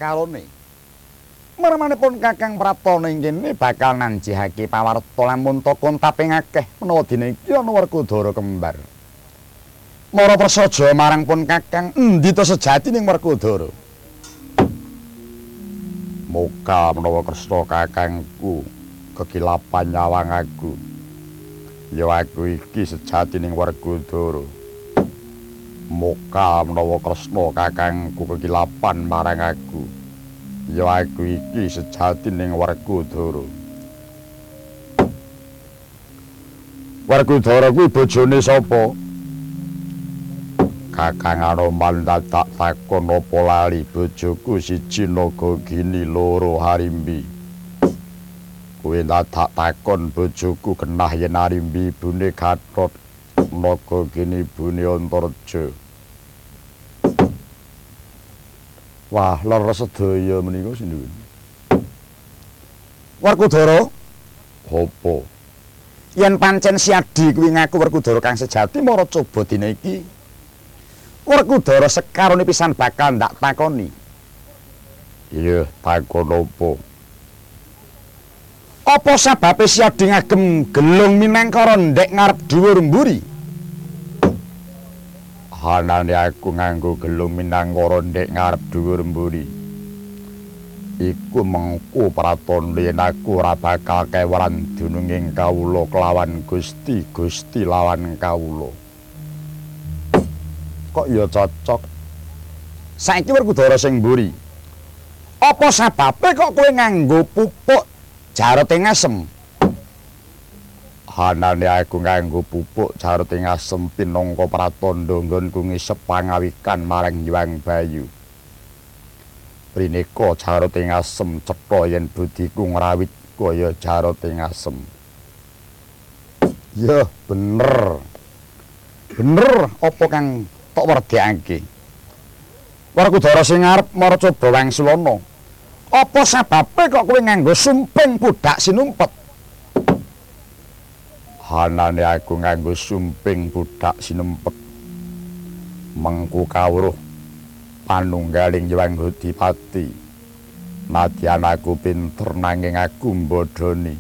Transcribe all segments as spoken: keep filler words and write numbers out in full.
karone. Mermanipun Kakang Pratana ing kene bakal nanjihake pawarta lamun takon taping akeh menawa dina iki ana Werkudara kembar. Mara prasaja marang pun Kakang endi to sejatining Werkudara? Muka menawa Kresna kakangku kekilapan nyawang aku. Ya aku iki sejatining Werkudara. Muka menawa Kresna kakangku kekilapan marang aku. Ya aku iki sejatining Werkudara. Werkudara kuwi bojone sapa? Kakang Anoman dadak takon apa lali bojoku siji naga gini loro harimbi. Kuwi dadak takon bojoku genah yen harimbi ibune Gatot, naga gini ibune Antareja. Wah, leres sedaya menika sinuwun. Werkudara, apa? Yen pancen Siadi kuwi ngaku Werkudara kang sejati mara coba dina iki Werkudara sekarone pisan bakal ndak takoni. Iya, takon apa? Apa sababe Siadi ngagem gelung minangka ndek ngarep dhuwur mburi? Hanane aku nganggo gelung minangka ndek ngarep dhuwur mburi. Iku mengku pratandha yen aku ora bakal kewaran dununging kawula kelawan Gusti, Gusti lawan kawula. Kok ya cocok. Saiki Werkudara sing mburi. Apa sababe kok kowe nganggo pupuk jareting asem? Hanane aku nganggo pupuk jareting asem pinangka pratandha nggonku ngisep pangawikan marang Hyang Bayu. Prineka jareting asem cetha yen budiku ngrawit kaya jareting asem. Ya bener. Bener apa kang tok werdekake. Werkudara sing arep mara coba wangsulana. Apa sababe kok kowe nganggo sumping budak sinumpet? Hanane aku nganggo sumping budak sinempet. Mengku kawruh panunggaling Hyang Adipati. Nadyan aku pinter nanging aku mbodoni.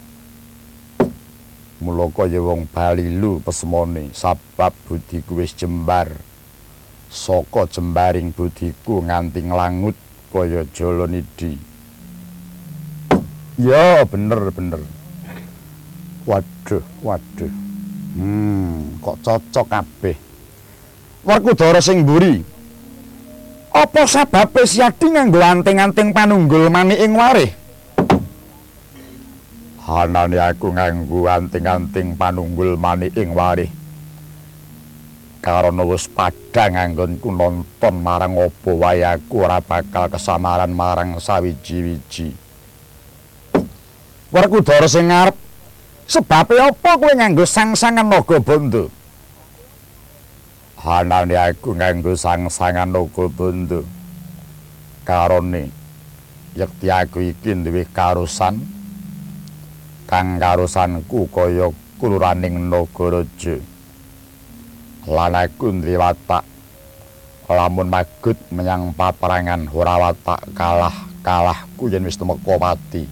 Mula kaya wong balilu pesemone sabab budiku wis jembar. Saka jembaring budiku nganti nglangut kaya Jalanidi. Ya bener-bener. Waduh, waduh. Hmm, kok cocok kabeh. Werkudara sing mburi. Apa sababe Siadi nganggo anting-anting panunggul manik ing warih? Hanane aku nganggo anting-anting panunggul manik ing warih. Karana wis padhang anggonku nonton marang apa wae aku ora bakal kesamaran marang sawiji-wiji. Werkudara sing ngarep sebabe apa kowe nganggo sangsangan naga bondo? Hanane aku nganggo sangsangan naga bondo. Karone yekti aku iki duwe karusan kang karusanku kaya kuluraning Nagaraja. Lan aku duwe watak lamun magut menyang paperangan ora watak kalah-kalahku yen wis temeka pati.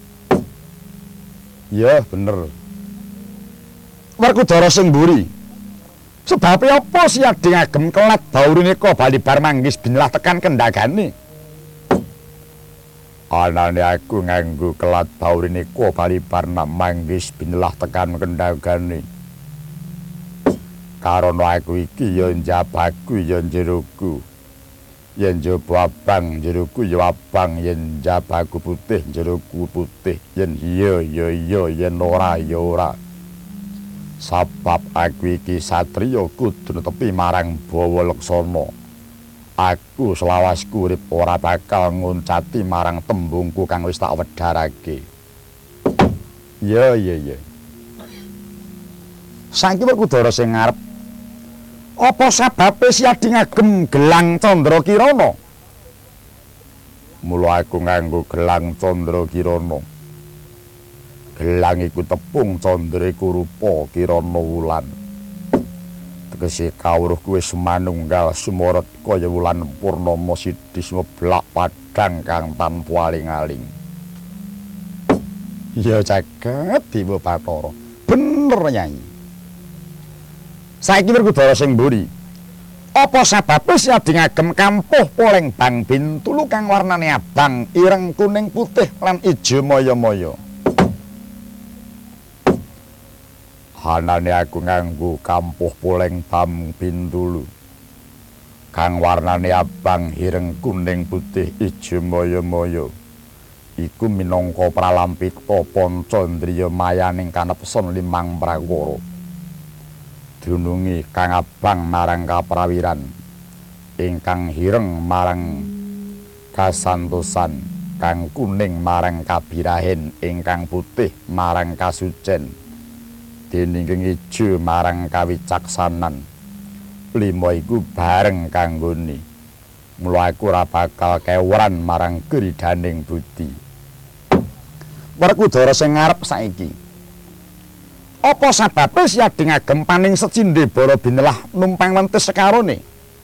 Ya bener. Werkudara sing mburi. Sebab apa Siadi ngagem kelat baurineka bali bar manggis binilah tekan kendhagane? Anane aku nganggo kelat baurineka bali bar manggis binilah tekan kendhagane. Karana aku iki ya njabaku ya jeroku. Yen njaba abang jeroku ya abang, yen njabaku putih jeroku putih, yen iya ya iya, yen ora ya ora. Sabab aku iki satriya kudu netepi marang Bawa Leksana. Aku selawasku urip ora bakal nguncati marang tembungku kang wis tak wedharake. Ya ya ya. Saiki Werkudara sing ngarep apa sababe Siadi ngagem gelang Candrakirana? Mula aku nganggo gelang Candrakirana. Gelang iku tepung candra iku rupa kirana wulan. Tegese kawruhku wis manunggal sumorot kaya wulan purnama sidi sumeblak padha abang kang tanpa aling-aling. Ya jagat Dewa Bathara. Bener Nyai. Saiki Werkudara sing mburi. Apa sababe siadi ngagem kampuh poleng bang bintulu kang warnane abang, ireng, kuning, putih lan ijo moyo-moyo. Hanane aku nganggo kampuh poleng bang bintulu kang warnane abang, ireng, kuning, putih, ijo moyo-moyo. Iku minangka pralampita panca indriya mayaning kanepson limang prakara. Dunungi kang abang marang kaprawiran, ingkang hireng marang kasantosan, kang kuning marang kabirahen, ingkang putih marang kasucen, déning ijo marang kawicaksanan. Lima iku bareng kanggone. Mula aku ora bakal keweran marang geridaning budi. Werkudara sing ngarep saiki. Apa sababe siadi ngagem paning secindhe bara binelah numpang wentes sekarone?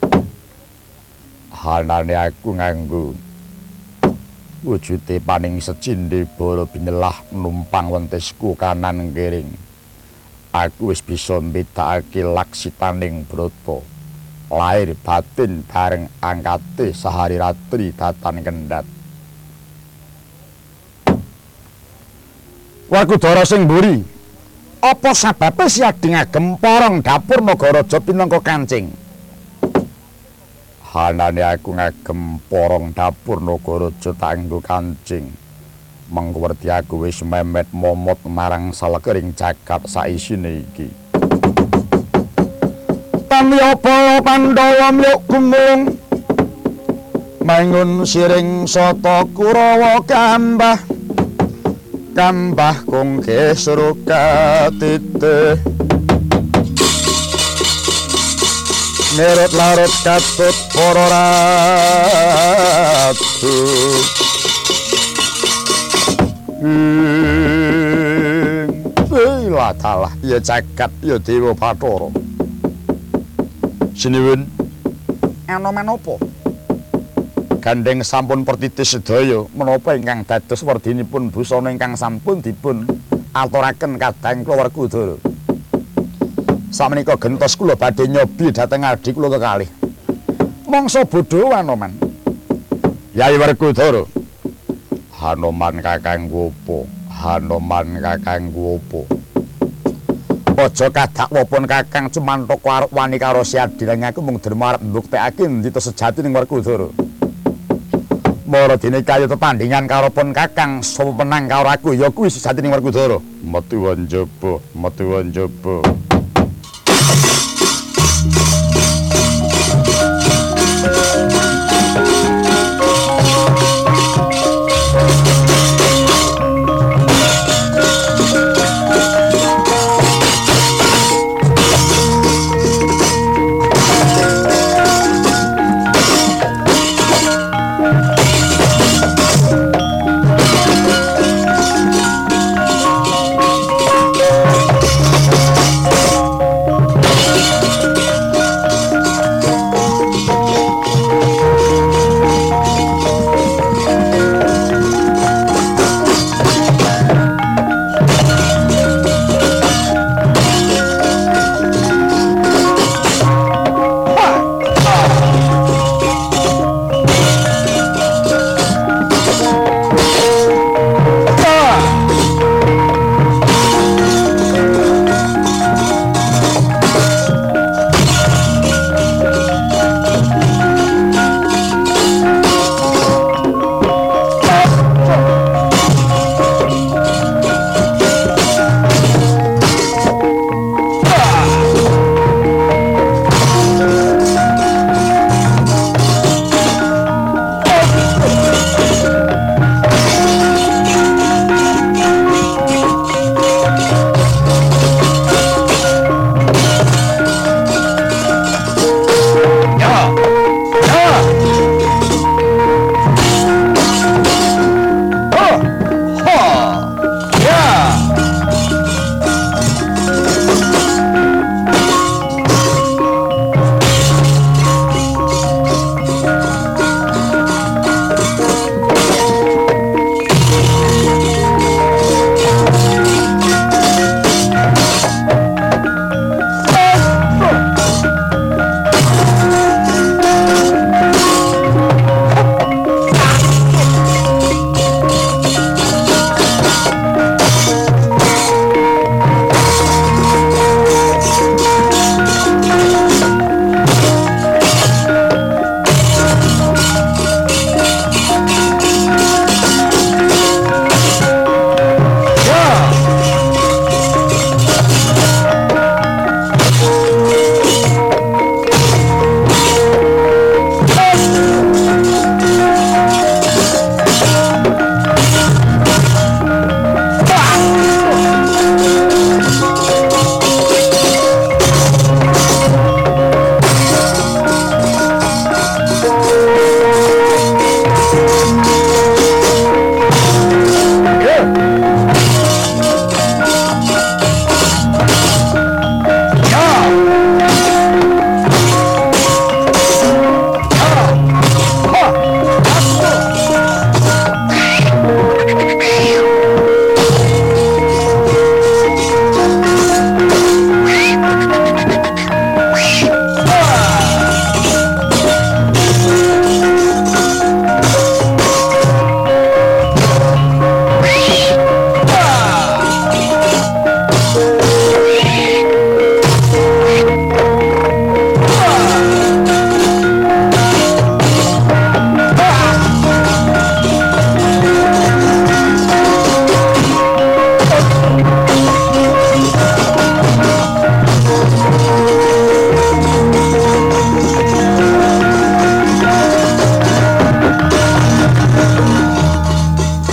Hanane aku nganggo wujude paning secindhe bara binelah numpang wentesku kanan kering. Aku wis bisa mbedakake laksitaning brata. Lair batin bareng angkate sahari ratri datan kendhat. Werkudara sing mburi. Apa sababe siadi ngagem porong dapur Nagaraja pinangka kancing? Hanane aku ngagem porong dapur Nagaraja tak nggo kancing. Mengko werti aku wis memet momot marang salekering jagat saisine iki. Tanya Bala Pandhawa mluk gumung mangun siring sata Kurawa kambah. Kambah kong kesro katite nerot larot katut para ratu. Lah dalah ya jagat ya Dewa Bathara. Sinuwun ana menapa? Gandeng sampun pertitis sedaya menapa ingkang dados werdinipun busana ingkang sampun dipun aturaken kadang kula Werkudara. Samenika gentos kula badhe nyobi dhateng adi kula kekalih. Mangsa bodho Anoman. Yai Werkudara. Hanoman kakangku apa? Hanoman kakangku apa? Aja kadakwa pun kakang cumantuk wani karo siadi lan aku mung derma arep mbuktekake endi to sejati ning Werkudara. Mara dene kaya tetandingan karo pun kakang sapa menang karo aku ya kuwi sejatining Werkudara. Metu njaba, metu njaba.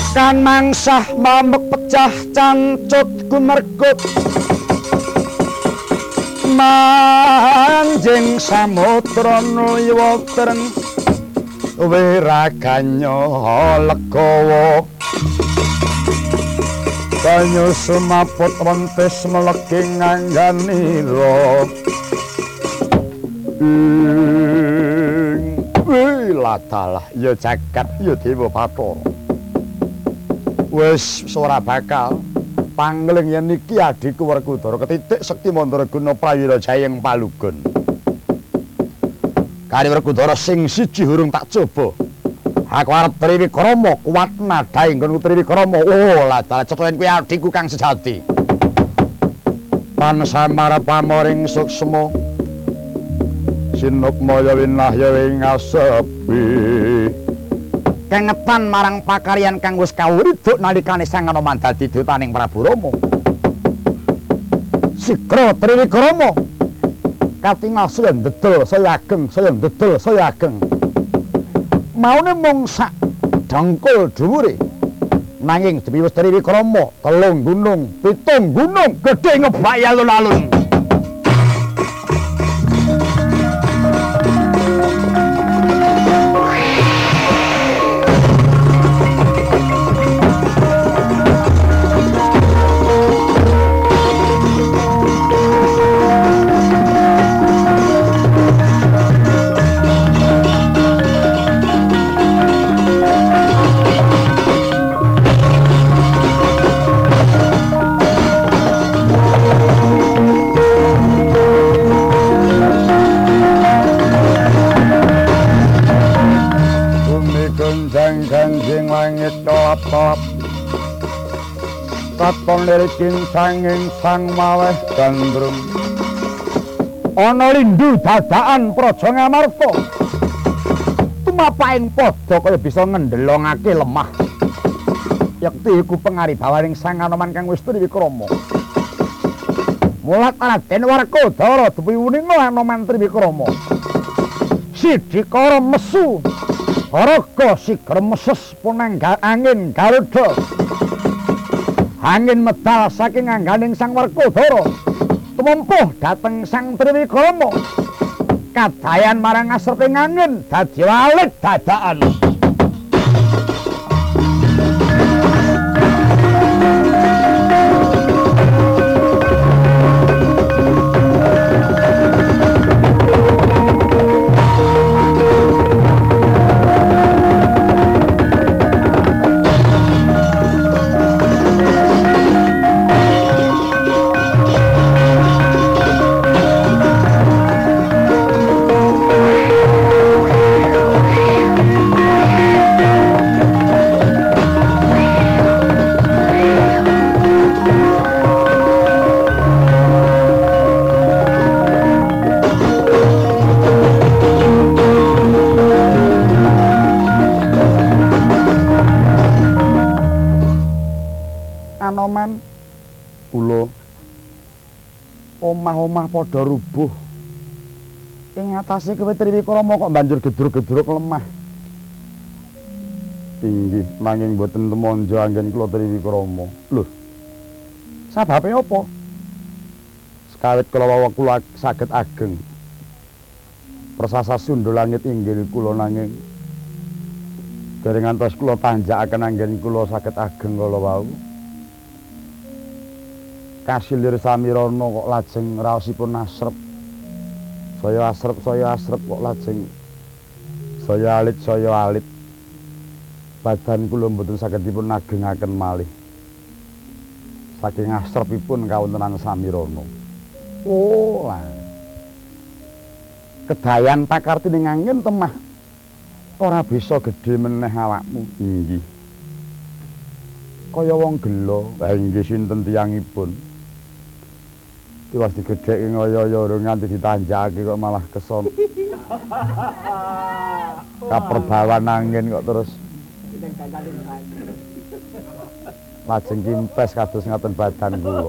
kan mangsah mamek pecah cancut gumerkut manjing samudra nuya treng wiraganya legawa banyu sumaput rontis melegi ngangganira wih ladalah ya jagat ya dewa bathara wis ora bakal pangling yen iki adhiku Werkudara ketitik sekti mandraguna prawira jayeng palugun kari Werkudara sing siji urung tak coba aku arep Triwikrama kuat nadahe nggonku Triwikrama oh ladalah cethen kuwi adhiku kang sejati pan samara pamoring suksma sinukmaya winahya ing asepi kengetan marang pakaryan kang wis kawriduk nalikane sang Anoman dadi dutaning Prabu Rama Sigra Triwikrama katingal saya ndedel saya ageng saya ndedel saya ageng maune mung sak dengkul dhuwure nanging dewi wis Triwikrama telung gunung pitung gunung gedhe ngebak alun-alun langit kelap-kelap katon lirikin sanging sang maweh gandrung ana lindu dadaan praja Ngamarta tumapaing padha kaya bisa ngendelongake lemah yekti iku pangaribawaning sang Anoman kang wis Triwikrama mulat Raden Werkudara duwi uninga Anoman Triwikrama sidikara mesu Raga sigra meses punangga angin Garuda angin medal saking angganing sang Werkudara tumempuh dhateng sang Triwikrama kadayan marang asreping angin dadi walit dadaan Anoman kula omah-omah padha rubuh ing atase kowe Triwikrama kok banjur gedruk-gedruk lemah inggih nanging boten temanja anggen kula Triwikrama lho sababe apa sekawit kula wawa kula saged ageng persasa sundha langit inggil kula nanging dereng ngantos kula tanjakaken anggen kula saged ageng kala wau kasilir samirana kok lajeng raosipun asrep saya asrep saya asrep kok lajeng saya alit saya alit badan kula mboten saged dipun agengaken malih saking asrepipun kawontenan samirana oh lah kedayan pakartining angin temah ora bisa gedhe meneh awakmu inggih kaya wong gelo ha inggih sinten tiyangipun tiwas digedheki ngaya-aya urung nganti ditanjakake kok malah keson. Kaperbawan angin kok terus lajeng kimpes kados ngaten badan kula.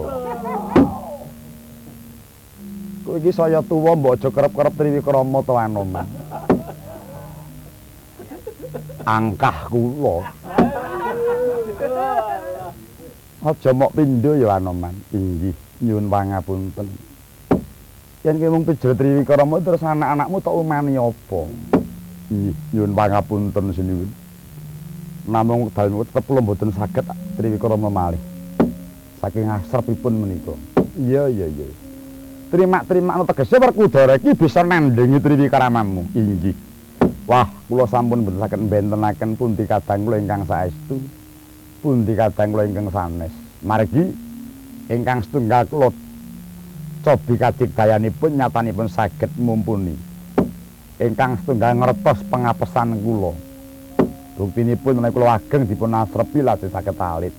Kok iki saya tuwa mbok aja kerep-kerep Triwikrama to Anoman. Angkah kula Aja mok pindho ya Anoman. Inggih, nyuwun pangapunten. Yen kowe mung pijet Triwikrama terus anak-anakmu tok umani apa? Inggih, nyuwun pangapunten sinuwun. Namung dalem tetep kula mboten saged Triwikrama malih. Saking asrepipun menika. Iya iya iya. Terima-terima tegese Werkudara iki bisa nandhingi Triwikramamu. Inggih. Wah, kula sampun mboten saged mbentenaken pundi kadang kula ingkang saestu. Pundi kadang kula ingkang sanes. Margi ingkang setunggal kula cobi kadigdayanipun nyatanipun saged mumpuni. Ingkang setunggal ngertos pengapesan kula. Buktinipun menawi kula ageng dipun asrepi lajeng saged alit.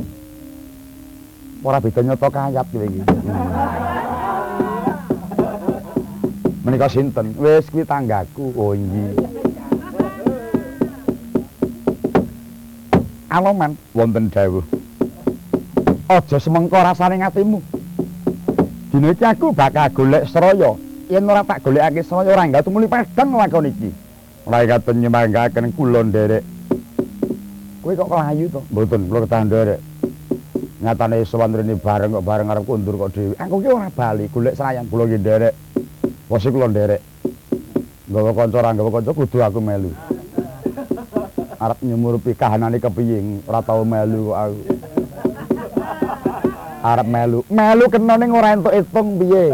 Ora beda nyata kayat kowe iki. Menika sinten? Wis kuwi tanggaku. Oh inggih. Anoman wonten dawuh. Aja semengko rasane ngatimu. Dina iki aku bakal golek Sraya. Yen ora tak golekake Sraya ora enggak tumuli padhang lakon iki. Ora katon nyemanggaken kula nderek. Kowe kok kelayu to? Mboten, kula ketahan nderek. Nyatane sowan rene bareng kok bareng arep kundur kok dhewe. Aku ki ora bali golek Srayan, kula ki nderek. Wes kula nderek. Nggawa kanca ora nggawa kanca kudu aku melu. Arep nyumurupi kahanane kepiye ora tau melu kok aku. Arep melu. Melu kena ning ora entuk itung piye.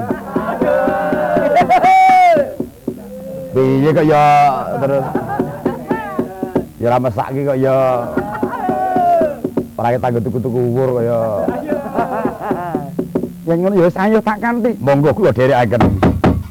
Piye kok ya terus. Ya ora mesake kok ya. Ora ketanggo tuku-tuku uwur kok ya. Yen ngono ya wis ayo tak kanthi. Monggo kula dherekaken.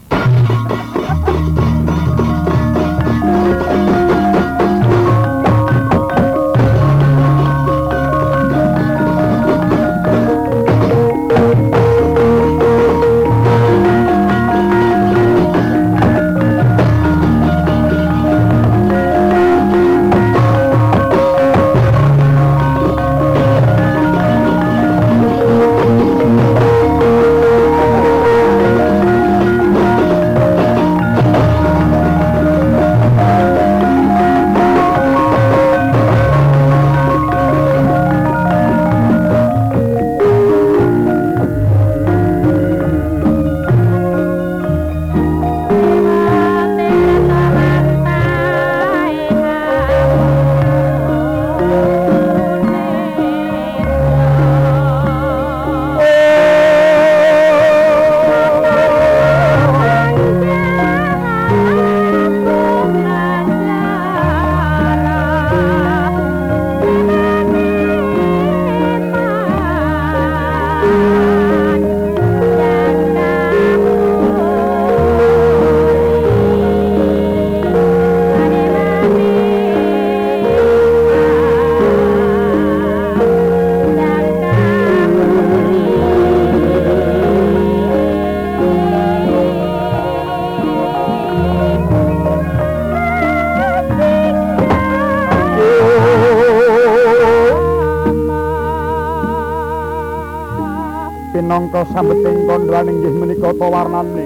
Pinangka sambeting kandhane inggih menika ta warnane.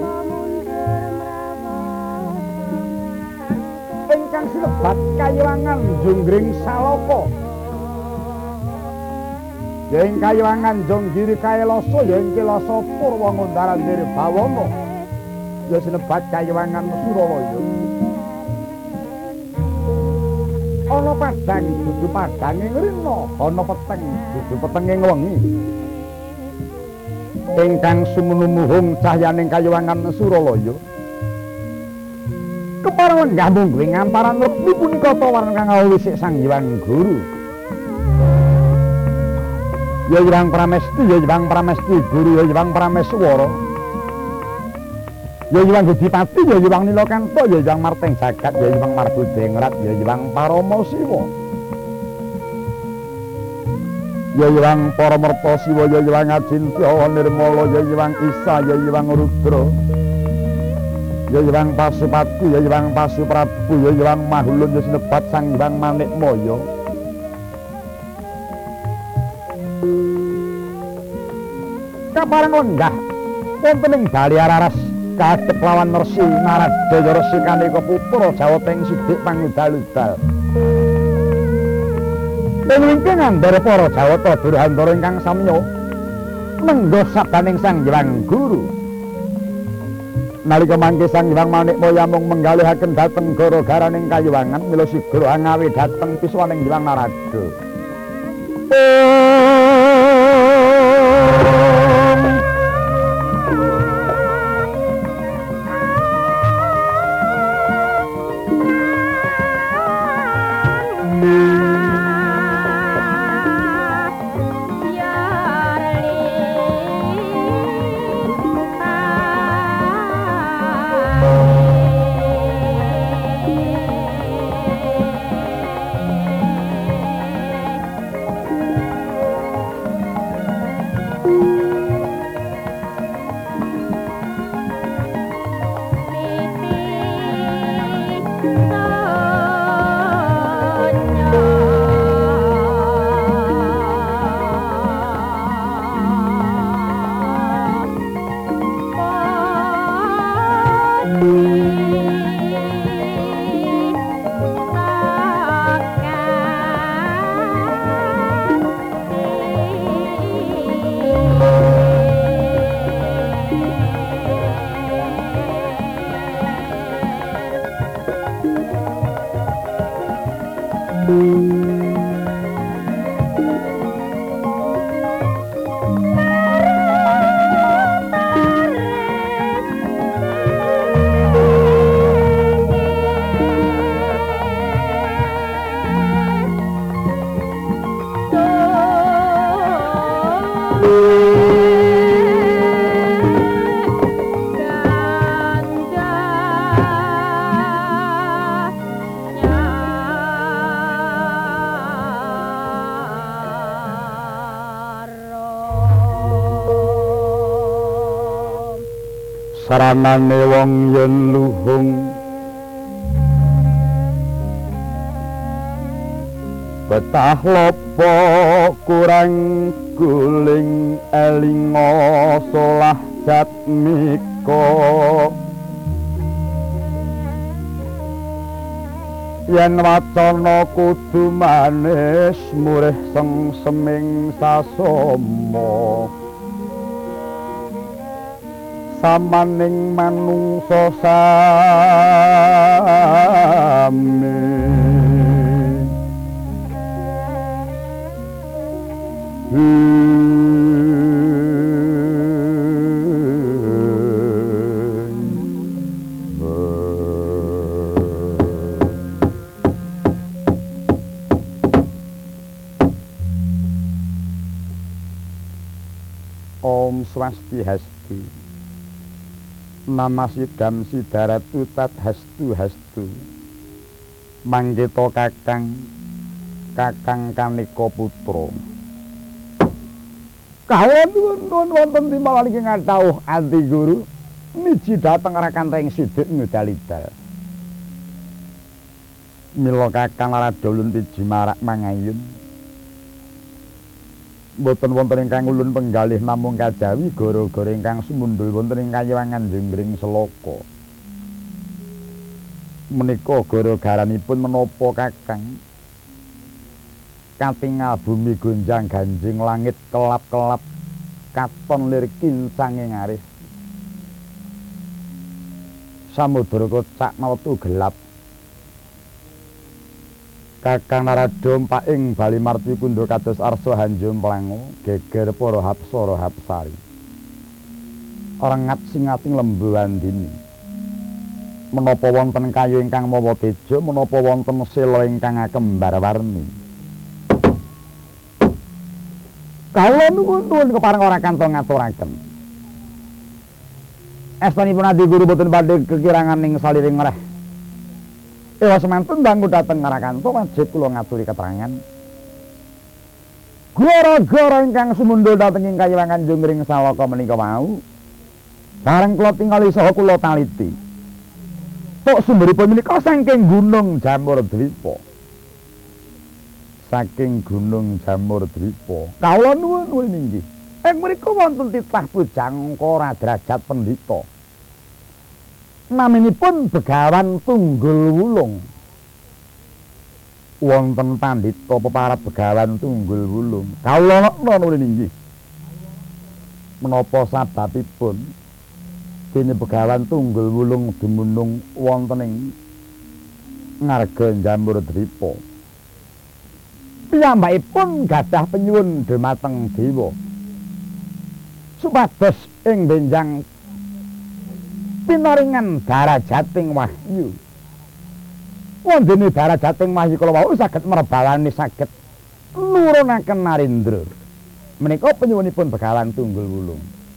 Ingkang sinebat Kayuwangan Jonggring Saloka. Ya ing Kayuwangan Jonggiri Kaelasa ya ing Kilasa Purwa Ngondaran Diri Bawana. Ya sinebat Kayuwangan Suralaya. Ana padhang dudu padhange ngrina, ana peteng dudu petenge wengi. Ingkang sumunumuhung cahyaning Kayuwangan Suralaya. Kepareng lenggah mungguing ngamparan rekti punika ta warna kang awisik Sang Hyang Guru. Ya Hyang Pramesti, ya Hyang Pramesti Guru, ya Hyang Prameswara. Ya Hyang Gudipati, ya Hyang Nilakanta, ya Hyang Marteng Jagat, ya Hyang Marbudengrat, ya Hyang Parama Siwa. Ya Hyang Paramerta Siwa, ya Hyang Acintya Nirmala, ya Hyang Isa, ya Hyang Rudra. Ya Hyang Pasupati, ya Hyang Pasuprabu, ya Hyang Mahulun, ya sinebat Sang Hyang Manikmaya. Kapareng lenggah wonten ing bali Araras kadhep lawan Resi Naradaya Resi Kanika putra Jawateng Sidik Pangudal-udal. Sing wingking ngandhar para Jawata Durhandara ingkang samya nenggo sabdaning Sang Hyang Guru. Nalika mangke Sang Hyang Manikmaya mung menggalihaken dhateng gara-garaning kayuwangan mila sigara ngawi dhateng piswaning Hyang Narada. Saranane wong yen luhung betah lopo kurang guling elingo solah jatmiko yen wacana kudu manis murih sengseming sasomo samaning manungsa sami Om Swastiastu Namasidam Sidaratu Tat Hastu Hastu Manggeta Kakang Kakang Kanika Putra kawon nuwun wonten timbalan iki ngatawuh anti guru miji dhateng Rakanteng Sidik Ngudalidal mila Kakang Narada ulun piji marak mangayun boten wonten ingkang ulun penggalih namung kajawi gara-gara ingkang sumundul wonten ing kayiwangan Jembring Selaka. Menika gara-garanipun menapa Kakang? Katingal bumi gonjang ganjing langit kelap-kelap katon lir kincanging aris. Samudra kocak mawatu gelap. Kakang Narada paing bali marti pundha kados arsa hanjum plango geger para hapsara hapsari rengat singating lembu andini menapa wonten kayu ingkang mawa teja menapa wonten sela ingkang kembar warni kala nuwun kepareng ora kantong ngaturaken estanipun adi guru boten badhe kekirangan ing saliring reh Ewa semanten bangun dateng Ngarakanto wajib kula ngaturi keterangan. Gara-gara ingkang sumundul dateng ing kayiwangan Jembring Selaka menika wau. Bareng kula tingali saha kula taliti. Tok sumberipun menika saking Gunung Jamurdwipa. Saking Gunung Jamurdwipa. Kawula nuwun inggih. Ing mriku wonten titah pujangkara derajat pendhita. Naminipun Begawan Tunggul Wulung. wonten pandhita peparat Begawan Tunggul Wulung. Kawula nuli inggih. Menapa sababipun dene Begawan Tunggul Wulung dumunung wonten ing ngarga Jamur Dripa. Piyambakipun gadah penyuwun dhumateng dewa supados ing benjang pinaringan darajating wahyu. Wondene darajating wahyu kala wau saged merbawani saged nurunaken narendra. Menika penyuwunipun Begawan Tunggul Wulung.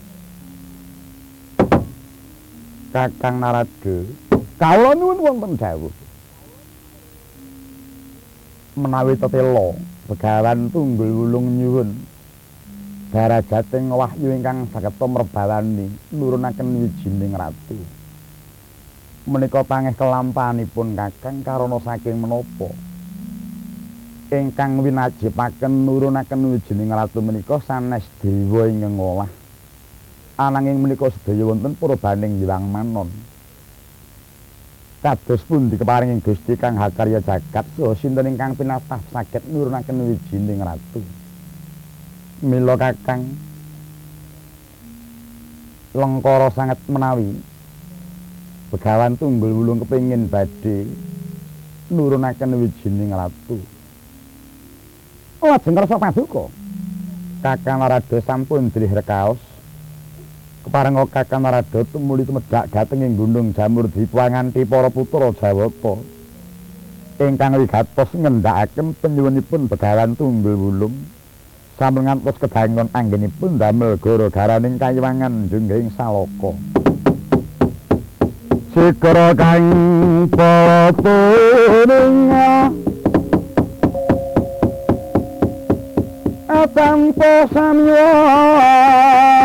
Kakang Narada, kawula nuwun wonten dawuh. Menawi tetela Begawan Tunggul Wulung nyuwun darajating wahyu ingkang saged merbawani nurunaken wijining ratu. Menika pangeh kelampahanipun Kakang karana saking menapa ingkang winajibaken nurunaken wijining ratu menika sanes dewa ingkang ngolah. Ananging menika sedaya wonten purbaning Hyang Manon. Kados pundi keparinging Gusti Kang Hakarya Jagat saha sinten ingkang pinatah saged nurunaken wijining ratu. Mila Kakang lengkara sanget menawi Begawan Tunggul Wulung kepingin badhe nurunaken wijining ratu. Lajeng kersa paduka Kakang Narada sampun drih rekaos keparenga Kakang Narada tumuli tumedhak dhateng ing Gunung Jamur Dwipa nganti para putra Jawata ingkang wigatos ngendhakaken penyuwunipun Begawan Tunggul Wulung sampun ngantos kedangon anggenipun damel gara-garaning kayiwangan jungging salaka. Sikara kang patuninga atampa samya